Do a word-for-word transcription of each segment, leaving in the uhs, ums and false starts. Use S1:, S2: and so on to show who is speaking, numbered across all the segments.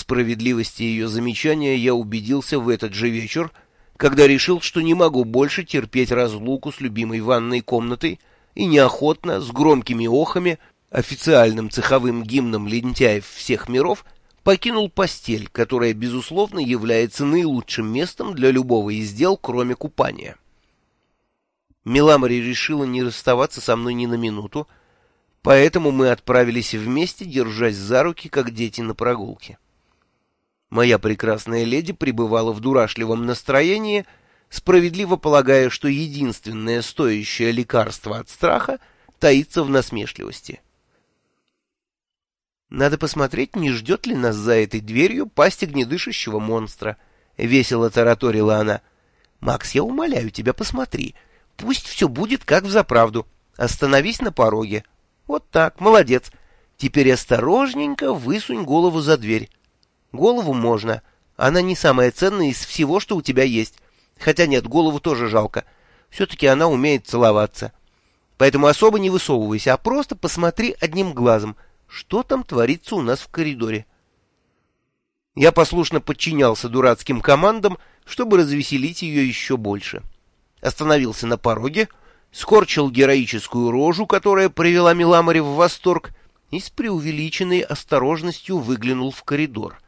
S1: справедливости ее замечания я убедился в этот же вечер, когда решил, что не могу больше терпеть разлуку с любимой ванной комнатой и неохотно, с громкими охами, официальным цеховым гимном лентяев всех миров, покинул постель, которая, безусловно, является наилучшим местом для любого из дел, кроме купания. Миламари решила не расставаться со мной ни на минуту, поэтому мы отправились вместе, держась за руки, как дети на прогулке. Моя прекрасная леди пребывала в дурашливом настроении, справедливо полагая, что единственное стоящее лекарство от страха таится в насмешливости. «Надо посмотреть, не ждет ли нас за этой дверью пасть огнедышащего монстра», — весело тараторила она. «Макс, я умоляю тебя, посмотри. Пусть все будет как взаправду. Остановись на пороге. Вот так, молодец. Теперь осторожненько высунь голову за дверь. Голову можно. Она не самая ценная из всего, что у тебя есть. Хотя нет, голову тоже жалко. Все-таки она умеет целоваться. Поэтому особо не высовывайся, а просто посмотри одним глазом, что там творится у нас в коридоре». Я послушно подчинялся дурацким командам, чтобы развеселить ее еще больше. Остановился на пороге, скорчил героическую рожу, которая привела Миламари в восторг, и с преувеличенной осторожностью выглянул в коридор.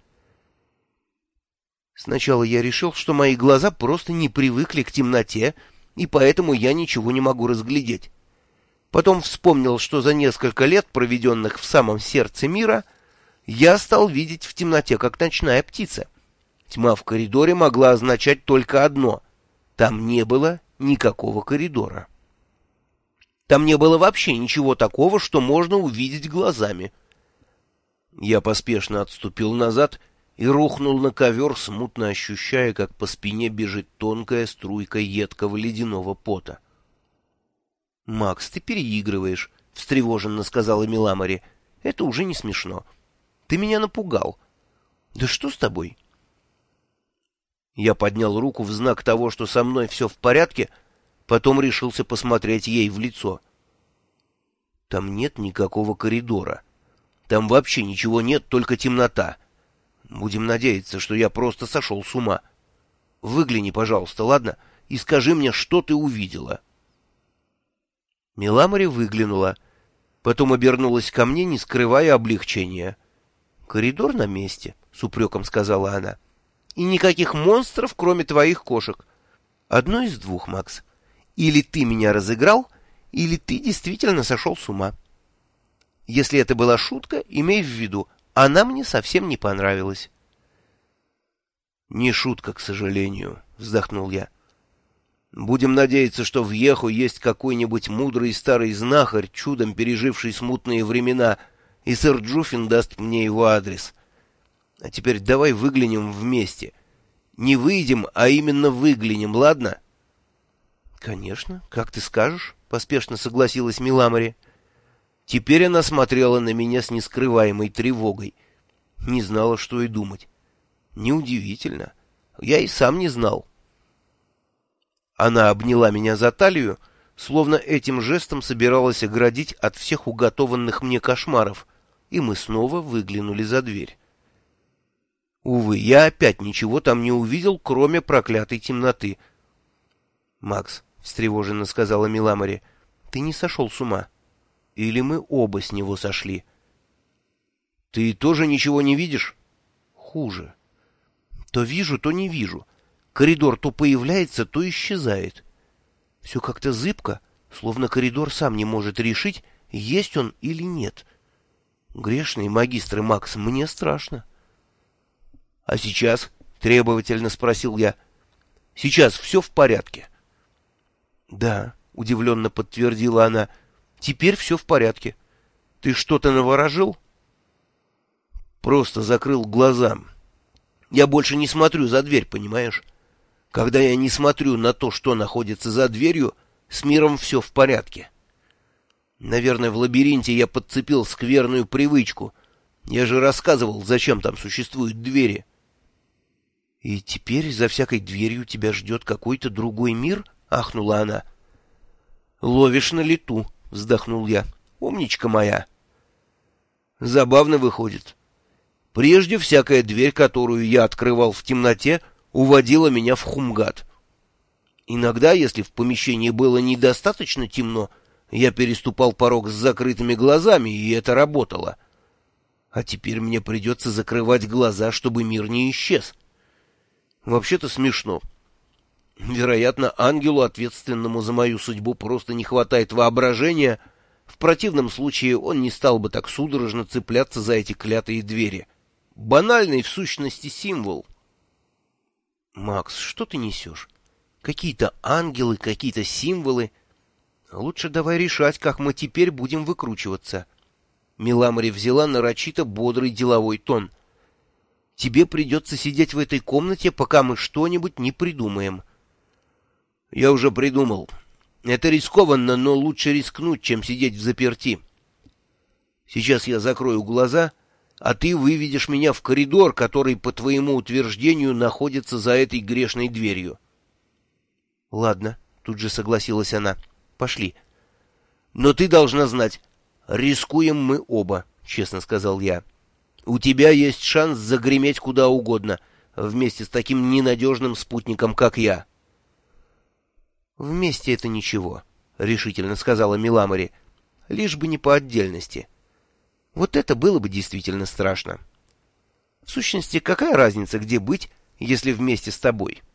S1: Сначала я решил, что мои глаза просто не привыкли к темноте, и поэтому я ничего не могу разглядеть. Потом вспомнил, что за несколько лет, проведенных в самом сердце мира, я стал видеть в темноте, как ночная птица. Тьма в коридоре могла означать только одно — там не было никакого коридора. Там не было вообще ничего такого, что можно увидеть глазами. Я поспешно отступил назад и рухнул на ковер, смутно ощущая, как по спине бежит тонкая струйка едкого ледяного пота. — Макс, ты переигрываешь, — встревоженно сказала Миламари. — Это уже не смешно. Ты меня напугал. Да что с тобой? Я поднял руку в знак того, что со мной все в порядке, потом решился посмотреть ей в лицо. Там нет никакого коридора. Там вообще ничего нет, только темнота. Будем надеяться, что я просто сошел с ума. Выгляни, пожалуйста, ладно, и скажи мне, что ты увидела. Миламари выглянула, потом обернулась ко мне, не скрывая облегчения. «Коридор на месте», — с упреком сказала она. «И никаких монстров, кроме твоих кошек. Одно из двух, Макс. Или ты меня разыграл, или ты действительно сошел с ума. Если это была шутка, имей в виду, она мне совсем не понравилась». «Не шутка, к сожалению», — вздохнул я. «Будем надеяться, что в Йеху есть какой-нибудь мудрый старый знахарь, чудом переживший смутные времена, и сэр Джуфин даст мне его адрес. А теперь давай выглянем вместе. Не выйдем, а именно выглянем, ладно?» «Конечно, как ты скажешь», — поспешно согласилась Миламари. Теперь она смотрела на меня с нескрываемой тревогой. Не знала, что и думать. Неудивительно. Я и сам не знал. Она обняла меня за талию, словно этим жестом собиралась оградить от всех уготованных мне кошмаров, и мы снова выглянули за дверь. Увы, я опять ничего там не увидел, кроме проклятой темноты. «Макс», — встревоженно сказала Миламари, — «ты не сошел с ума? Или мы оба с него сошли?» «Ты тоже ничего не видишь?» «Хуже. То вижу, то не вижу. Коридор то появляется, то исчезает. Все как-то зыбко, словно коридор сам не может решить, есть он или нет. Грешный магистр Макс, мне страшно». «А сейчас?» — требовательно спросил я. «Сейчас все в порядке?» «Да», — удивленно подтвердила она, — «теперь все в порядке. Ты что-то наворожил?» «Просто закрыл глаза. Я больше не смотрю за дверь, понимаешь? Когда я не смотрю на то, что находится за дверью, с миром все в порядке. Наверное, в лабиринте я подцепил скверную привычку. Я же рассказывал, зачем там существуют двери». «И теперь за всякой дверью тебя ждет какой-то другой мир?» — ахнула она. «Ловишь на лету», — вздохнул я. «Умничка моя». «Забавно выходит. Прежде всякая дверь, которую я открывал в темноте, уводила меня в Хумгат. Иногда, если в помещении было недостаточно темно, я переступал порог с закрытыми глазами, и это работало. А теперь мне придется закрывать глаза, чтобы мир не исчез. Вообще-то смешно. Вероятно, ангелу, ответственному за мою судьбу, просто не хватает воображения. В противном случае он не стал бы так судорожно цепляться за эти клятые двери. Банальный, в сущности, символ. Макс, что ты несешь? Какие-то ангелы, какие-то символы. Лучше давай решать, как мы теперь будем выкручиваться. Миламари взяла нарочито бодрый деловой тон. Тебе придется сидеть в этой комнате, пока мы что-нибудь не придумаем. Я уже придумал. Это рискованно, но лучше рискнуть, чем сидеть взаперти. Сейчас я закрою глаза, а ты выведешь меня в коридор, который, по твоему утверждению, находится за этой грешной дверью. Ладно, тут же согласилась она. Пошли. Но ты должна знать, рискуем мы оба, честно сказал я. У тебя есть шанс загреметь куда угодно, вместе с таким ненадежным спутником, как я. Вместе это ничего, решительно сказала Миламари, лишь бы не по отдельности. Вот это было бы действительно страшно. В сущности, какая разница, где быть, если вместе с тобой?